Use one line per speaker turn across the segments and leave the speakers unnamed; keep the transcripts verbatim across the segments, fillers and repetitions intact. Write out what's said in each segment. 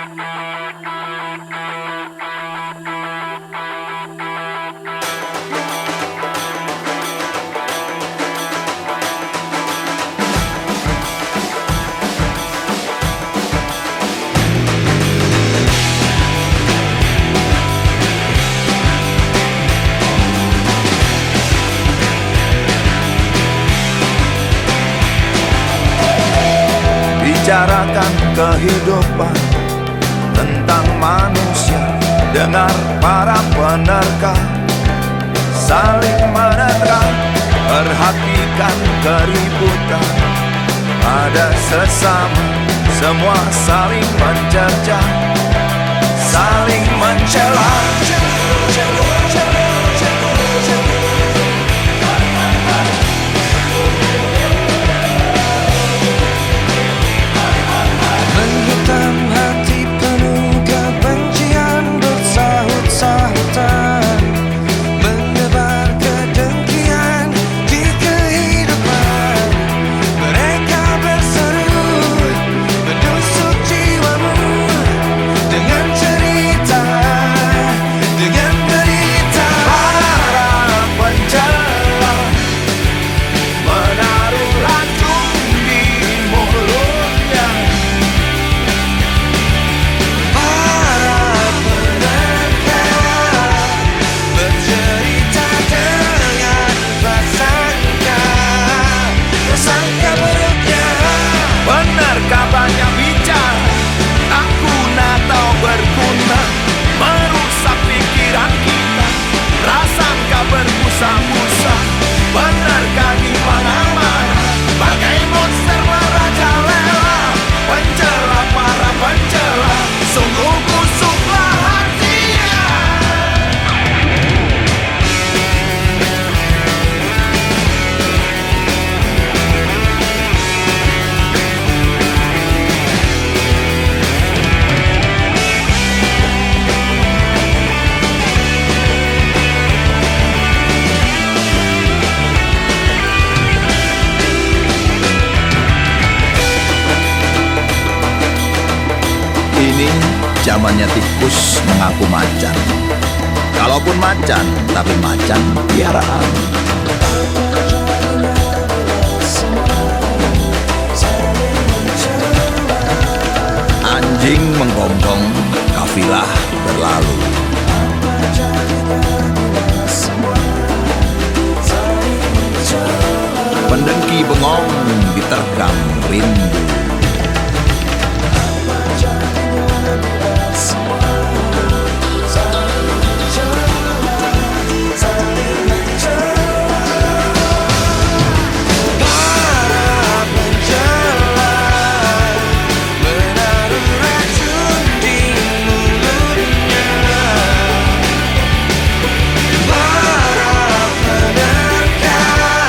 Bicarakan kehidupan tentang manusia, dengar para penerka saling menerka, perhatikan keributan ada sesama, semua saling mencerca, saling mencela.
Menghitam hati penuh kebencian bersahut-sahutan, menyebar kedengkian di kehidupan. Mereka berseru menusuk jiwamu dengan cerita, dengan berita.
Para pencela menaruh racun di mulutnya,
Para penerka bercerita dengan prasangka, prasangka buruknya.
penerka banyak bicara, tak guna atau berguna, merusak pikiran kita, prasangka berbusa-busa. Penerka di mana-mana, bagai monster merajalela, pencela para pencela, sungguh busuklah hatinya. Ini zamannya tikus mengaku macan. Kalaupun macan, tapi macan piaraan. Anjing menggonggong, kafilah berlalu. Pendengki bengong diterkam rindu.
Para pencela menaruh racun di mulutnya. Para penerka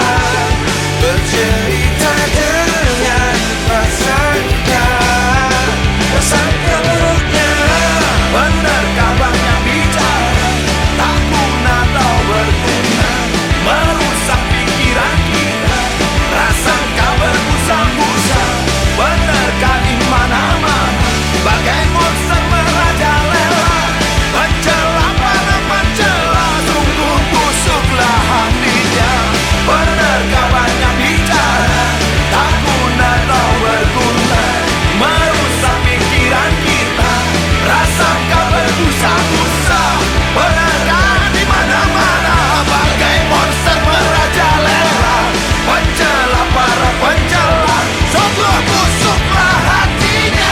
bercerita dengan prasangka, prasangka buruknya.
Penerka banyak bicara, tak guna atau berguna, merusak pikiran kita, prasangka berbusa-busa. Penerka di mana-mana, bagai monster merajalela, pencela para pencela, sungguh busuklah hatinya. Penerka banyak bicara, tak guna atau berguna, merusak pikiran kita, prasangka berbusa-busa. Penerka di mana-mana, bagai monster merajalela, pencela para pencela, sungguh busuklah hatinya.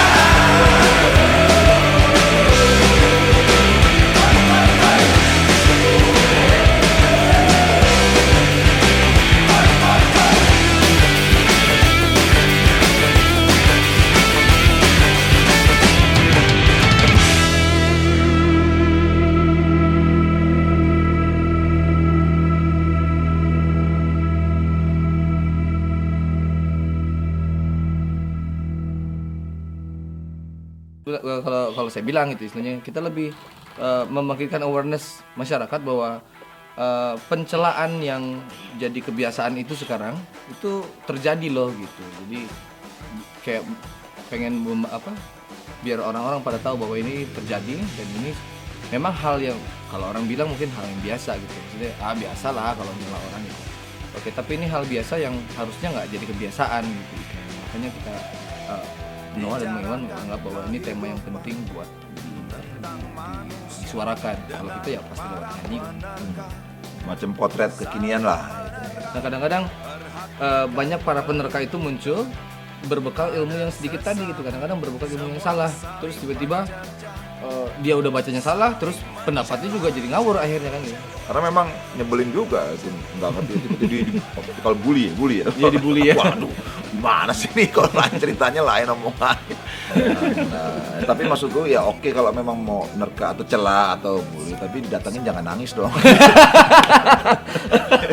Kalau kalau saya bilang gitu istilahnya, kita lebih uh, membangkitkan awareness masyarakat bahwa uh, pencelaan yang jadi kebiasaan itu sekarang itu terjadi loh gitu. Jadi kayak pengen mem- apa biar orang-orang pada tahu bahwa ini terjadi dan ini memang hal yang kalau orang bilang mungkin hal yang biasa gitu. Maksudnya ah biasa lah kalau nyela orang gitu. Oke, tapi ini hal biasa yang harusnya nggak jadi kebiasaan gitu. Makanya kita uh, Noah dan Iwan menganggap bahwa ini tema yang penting buat disuarakan. Kalau gitu ya pasti lewat nyanyi.
Macam potret kekinian lah.
Nah kadang-kadang uh, banyak para penerka itu muncul berbekal ilmu yang sedikit tadi gitu. Kadang-kadang berbekal ilmu yang salah. Terus tiba-tiba uh, dia udah bacanya salah, terus pendapatnya juga jadi ngawur akhirnya kan gitu.
Karena memang nyebelin juga, itu nggak ngerti tiba-tiba di, di, kalau bully ya, bully ya.
Iya dibully ya.
Waduh, gimana sih nih kalau lain ceritanya lain omongan. Nah, tapi maksudku ya oke kalau memang mau nerka atau celah atau bully, tapi datangin jangan nangis dong.